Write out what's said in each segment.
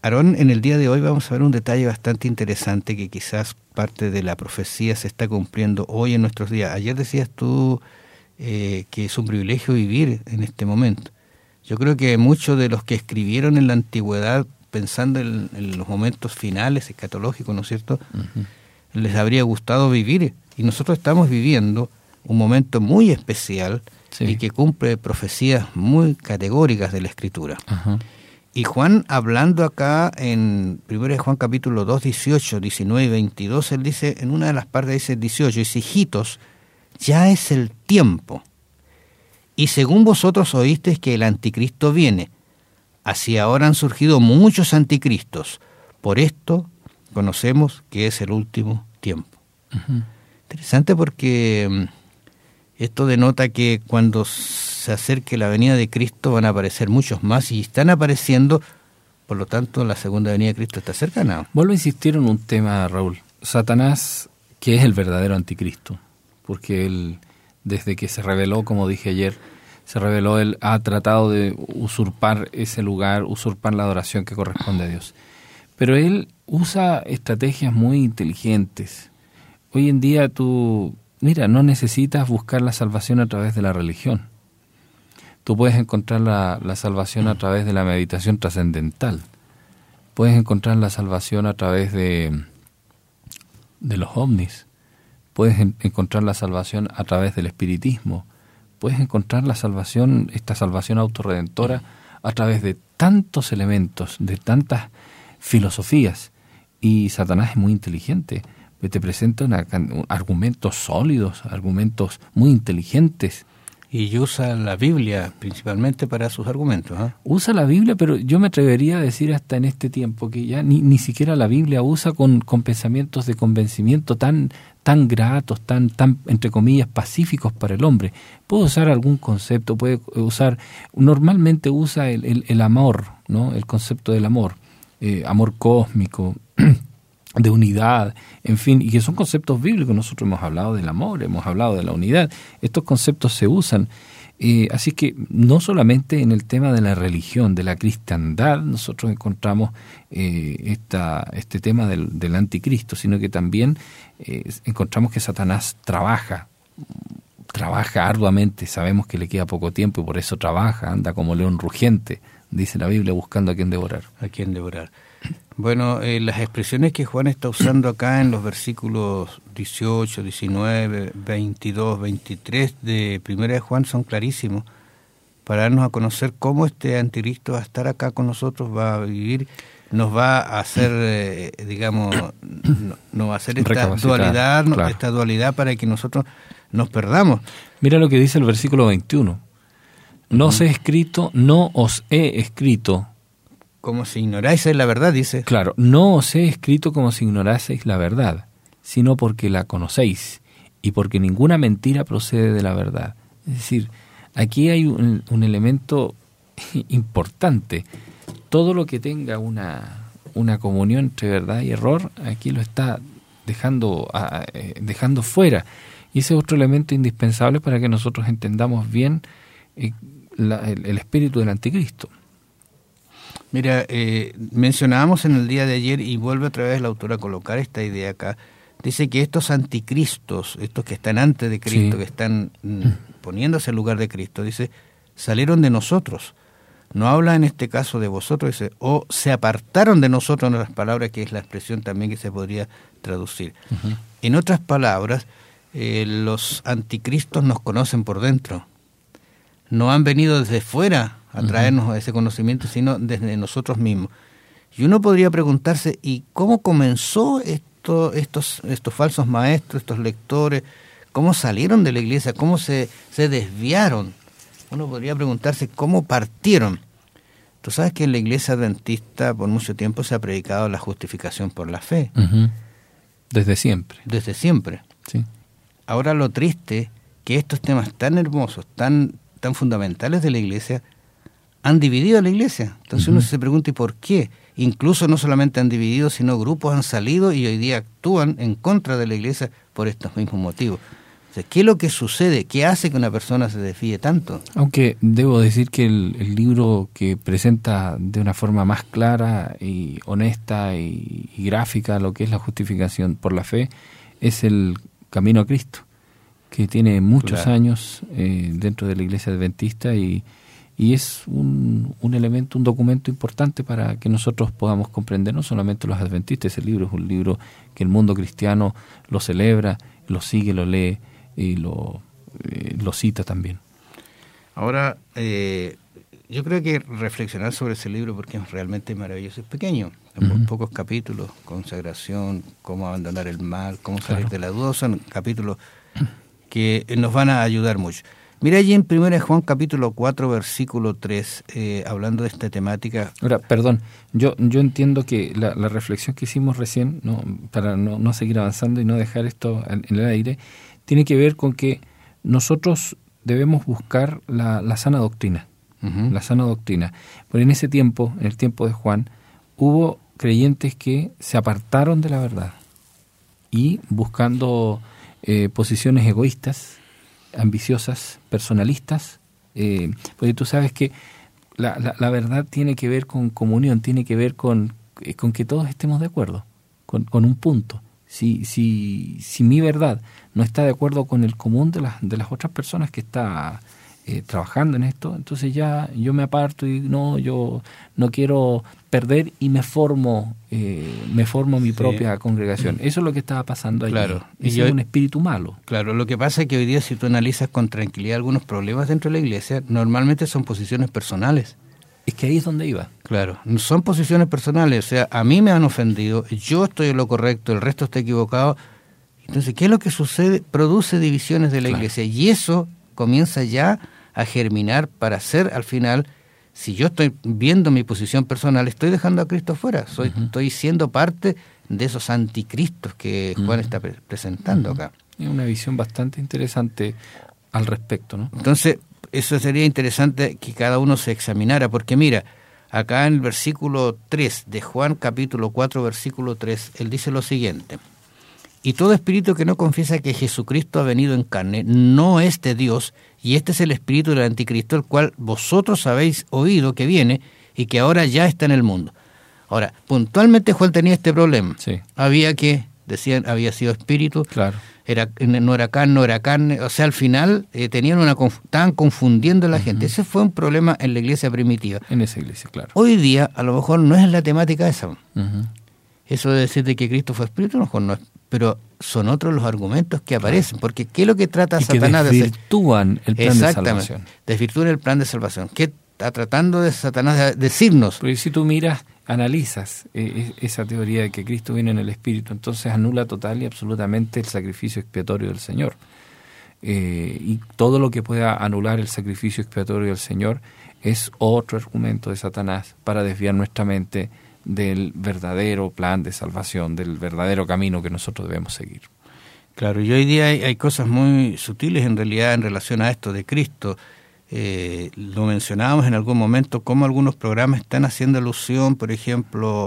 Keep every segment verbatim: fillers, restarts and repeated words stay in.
Aarón, en el día de hoy vamos a ver un detalle bastante interesante que quizás parte de la profecía se está cumpliendo hoy en nuestros días. Ayer decías tú eh, que es un privilegio vivir en este momento. Yo creo que muchos de los que escribieron en la antigüedad, pensando en, en los momentos finales escatológicos, ¿no es cierto?, uh-huh. les habría gustado vivir. Y nosotros estamos viviendo un momento muy especial, sí, y que cumple profecías muy categóricas de la Escritura. Uh-huh. Y Juan, hablando acá en primera de Juan capítulo dos, dieciocho, diecinueve y veintidós, él dice, en una de las partes dice dieciocho, dice, hijitos, ya es el tiempo. Y según vosotros oísteis que el anticristo viene, así ahora han surgido muchos anticristos. Por esto conocemos que es el último tiempo. Uh-huh. Interesante porque esto denota que cuando se acerque la venida de Cristo van a aparecer muchos más y están apareciendo, por lo tanto la segunda venida de Cristo está cercana. Vuelvo a insistir en un tema, Raúl. Satanás, que es el verdadero anticristo, porque él, desde que se reveló, como dije ayer, se reveló, él ha tratado de usurpar ese lugar, usurpar la adoración que corresponde a Dios. Pero él usa estrategias muy inteligentes. Hoy en día tú, mira, no necesitas buscar la salvación a través de la religión. Tú puedes encontrar la, la salvación a través de la meditación trascendental. Puedes encontrar la salvación a través de, de los ovnis. Puedes en, encontrar la salvación a través del espiritismo. Puedes encontrar la salvación, esta salvación autorredentora, a través de tantos elementos, de tantas filosofías. Y Satanás es muy inteligente. Te presenta una, argumentos sólidos, argumentos muy inteligentes. Y usa la Biblia principalmente para sus argumentos, ¿eh? Usa la Biblia, pero yo me atrevería a decir hasta en este tiempo que ya ni, ni siquiera la Biblia usa con, con pensamientos de convencimiento tan, tan gratos, tan, tan, entre comillas, pacíficos para el hombre. Puede usar algún concepto, puede usar, normalmente usa el, el, el amor, ¿no? El concepto del amor, eh, amor cósmico, de unidad, en fin, y que son conceptos bíblicos. Nosotros hemos hablado del amor, hemos hablado de la unidad. Estos conceptos se usan. Eh, así que no solamente en el tema de la religión, de la cristiandad, nosotros encontramos eh, esta, este tema del, del anticristo, sino que también eh, encontramos que Satanás trabaja, trabaja arduamente. Sabemos que le queda poco tiempo y por eso trabaja, anda como león rugiente, dice la Biblia, buscando a quien devorar. A quien devorar. Bueno, eh, las expresiones que Juan está usando acá en los versículos dieciocho, diecinueve, veintidós, veintitrés de primera de Juan son clarísimos para darnos a conocer cómo este anticristo va a estar acá con nosotros, va a vivir, nos va a hacer, eh, digamos, no, no va a hacer esta dualidad, claro. esta dualidad para que nosotros nos perdamos. Mira lo que dice el versículo veintiuno. No os he escrito, no os he escrito. Como si ignoráis la verdad, dice. Claro, no os he escrito como si ignoraseis la verdad, sino porque la conocéis y porque ninguna mentira procede de la verdad. Es decir, aquí hay un, un elemento importante. Todo lo que tenga una, una comunión entre verdad y error, aquí lo está dejando, a, eh, dejando fuera. Y ese es otro elemento indispensable para que nosotros entendamos bien eh, la, el, el espíritu del anticristo. Mira, eh, mencionábamos en el día de ayer, y vuelve otra vez la autora a colocar esta idea acá, dice que estos anticristos, estos que están antes de Cristo, sí. que están mm, poniéndose en lugar de Cristo, dice, salieron de nosotros. No habla en este caso de vosotros, dice, o se apartaron de nosotros, en otras palabras, que es la expresión también que se podría traducir. Uh-huh. En otras palabras, eh, los anticristos nos conocen por dentro. No han venido desde fuera a traernos uh-huh. ese conocimiento, sino desde nosotros mismos. Y uno podría preguntarse, ¿y cómo comenzó esto, estos, estos falsos maestros, estos lectores? ¿Cómo salieron de la iglesia? ¿Cómo se, se desviaron? Uno podría preguntarse, ¿cómo partieron? Tú sabes que en la iglesia adventista por mucho tiempo se ha predicado la justificación por la fe. Uh-huh. Desde siempre. Desde siempre. Sí. Ahora lo triste, que estos temas tan hermosos, tan, tan fundamentales de la iglesia, han dividido a la iglesia. Entonces uh-huh. uno se pregunta, ¿y por qué? Incluso no solamente han dividido, sino grupos han salido y hoy día actúan en contra de la iglesia por estos mismos motivos. O sea, ¿qué es lo que sucede? ¿Qué hace que una persona se desvíe tanto? Aunque debo decir que el, el libro que presenta de una forma más clara y honesta y, y gráfica lo que es la justificación por la fe es el Camino a Cristo, que tiene muchos claro. años eh, dentro de la Iglesia Adventista y, y es un, un elemento, un documento importante para que nosotros podamos comprender, no solamente los adventistas. Ese libro es un libro que el mundo cristiano lo celebra, lo sigue, lo lee y lo, eh, lo cita también. Ahora, eh, yo creo que reflexionar sobre ese libro, porque es realmente maravilloso, es pequeño, en uh-huh. pocos capítulos, consagración, cómo abandonar el mal, cómo salir claro. de la duda, son capítulos que nos van a ayudar mucho. Mira allí en primera de Juan capítulo cuatro, versículo tres, eh, hablando de esta temática. Ahora, perdón, yo yo entiendo que la, la reflexión que hicimos recién, no, para no, no seguir avanzando y no dejar esto en, en el aire, tiene que ver con que nosotros debemos buscar la, la sana doctrina, uh-huh. la sana doctrina. Pero en ese tiempo, en el tiempo de Juan, hubo creyentes que se apartaron de la verdad y buscando eh, posiciones egoístas, ambiciosas, personalistas, eh, porque tú sabes que la, la, la verdad tiene que ver con comunión, tiene que ver con, eh, con que todos estemos de acuerdo, con, con un punto. Si, si, si mi verdad no está de acuerdo con el común de las, de las otras personas que está eh, trabajando en esto, entonces ya yo me aparto y no, yo no quiero perder y me formo eh, me formo mi sí. propia congregación. Eso es lo que estaba pasando allí. Claro. Es un espíritu malo. Claro, lo que pasa es que hoy día si tú analizas con tranquilidad algunos problemas dentro de la iglesia, normalmente son posiciones personales. Es que ahí es donde iba. Claro, son posiciones personales, o sea, a mí me han ofendido, yo estoy en lo correcto, el resto está equivocado. Entonces, ¿qué es lo que sucede? Produce divisiones de la claro. iglesia y eso comienza ya a germinar para ser al final, si yo estoy viendo mi posición personal, estoy dejando a Cristo fuera, soy, uh-huh. estoy siendo parte de esos anticristos que Juan uh-huh. está pre- presentando uh-huh. acá. Es una visión bastante interesante al respecto, ¿no? Entonces, eso sería interesante que cada uno se examinara, porque mira, acá en el versículo tres de Juan capítulo cuatro, versículo tres, él dice lo siguiente: y todo espíritu que no confiesa que Jesucristo ha venido en carne no es de Dios, y este es el espíritu del anticristo, el cual vosotros habéis oído que viene y que ahora ya está en el mundo. Ahora, puntualmente Juan tenía este problema. Sí. Había que, decían, había sido espíritu, claro. era no era carne, no era carne, o sea, al final eh, tenían una estaban confundiendo a la uh-huh. gente. Ese fue un problema en la iglesia primitiva. En esa iglesia, claro. Hoy día, a lo mejor no es la temática esa. Uh-huh. Eso de decir de que Cristo fue espíritu, a lo mejor no es, pero son otros los argumentos que aparecen, porque ¿qué es lo que trata y Satanás de hacer? Desvirtúan el plan de salvación. Desvirtúan el plan de salvación. ¿Qué está tratando de Satanás de decirnos? Porque si tú miras, analizas eh, esa teoría de que Cristo viene en el Espíritu, entonces anula total y absolutamente el sacrificio expiatorio del Señor. Eh, y todo lo que pueda anular el sacrificio expiatorio del Señor es otro argumento de Satanás para desviar nuestra mente del verdadero plan de salvación, del verdadero camino que nosotros debemos seguir. Claro, y hoy día hay, hay cosas muy sutiles en realidad en relación a esto de Cristo. Eh, lo mencionábamos en algún momento, cómo algunos programas están haciendo alusión, por ejemplo,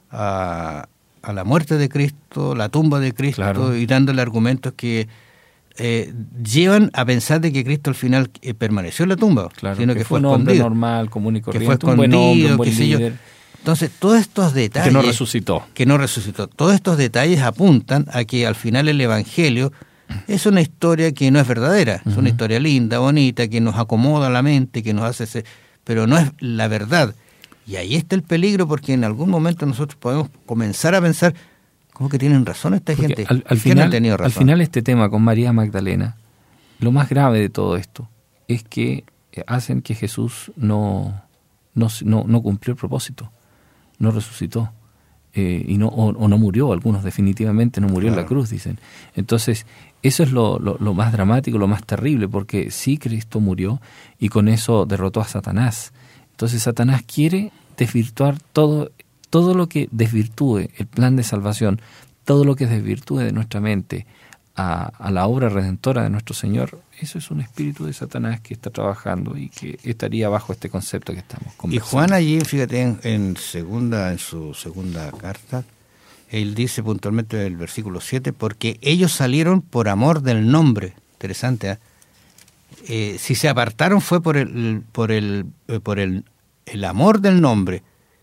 a, a la muerte de Cristo, la tumba de Cristo, claro. y dándole argumentos que eh, llevan a pensar de que Cristo al final eh, permaneció en la tumba, claro, sino que, que fue fue un hombre escondido, normal, común y corriente, que fue escondido, un buen hombre, un buen qué sé líder. yo. Entonces, todos estos detalles... Que no resucitó. Que no resucitó. Todos estos detalles apuntan a que al final el Evangelio es una historia que no es verdadera. Uh-huh. Es una historia linda, bonita, que nos acomoda la mente, que nos hace... Ese, pero no es la verdad. Y ahí está el peligro, porque en algún momento nosotros podemos comenzar a pensar, ¿cómo que tienen razón esta porque gente? Al, al, final, tenido razón? Al final este tema con María Magdalena, lo más grave de todo esto es que hacen que Jesús no, no, no, no cumplió el propósito. No resucitó eh, y no o, o no murió, algunos definitivamente no murió claro. en la cruz, dicen. Entonces, eso es lo, lo, lo más dramático, lo más terrible, porque sí Cristo murió y con eso derrotó a Satanás. Entonces, Satanás quiere desvirtuar todo, todo lo que desvirtúe el plan de salvación, todo lo que desvirtúe de nuestra mente a, a la obra redentora de nuestro Señor. Eso es un espíritu de Satanás que está trabajando y que estaría bajo este concepto que estamos conversando. Y Juan allí, fíjate, en, en segunda en su segunda carta, él dice puntualmente en el versículo siete, porque ellos salieron por amor del nombre interesante. ¿eh? Eh, si se apartaron fue por el por el eh, por el, el amor del nombre,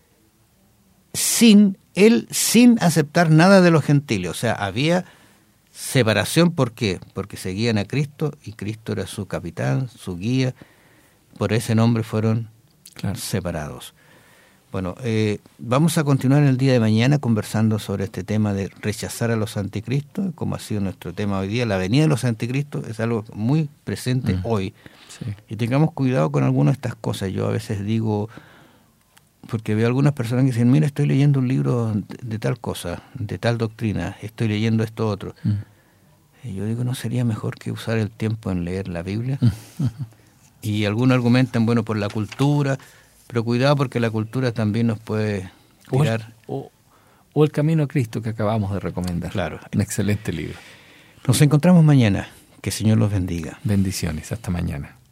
sin él sin aceptar nada de los gentiles. O sea, había separación. ¿Por qué? Porque seguían a Cristo y Cristo era su capitán, su guía. Por ese nombre fueron claro. separados. Bueno, eh, vamos a continuar el día de mañana conversando sobre este tema de rechazar a los anticristos, como ha sido nuestro tema hoy día. La venida de los anticristos es algo muy presente mm. hoy. Sí. Y tengamos cuidado con algunas de estas cosas. Yo a veces digo, porque veo algunas personas que dicen, mira, estoy leyendo un libro de, de tal cosa, de tal doctrina, estoy leyendo esto otro. Mm. Y yo digo, ¿no sería mejor que usar el tiempo en leer la Biblia? Mm. Y algunos argumentan, bueno, por la cultura, pero cuidado porque la cultura también nos puede tirar. O el, o, o el Camino a Cristo que acabamos de recomendar. Claro. Un excelente libro. Nos encontramos mañana. Que el Señor los bendiga. Bendiciones. Hasta mañana.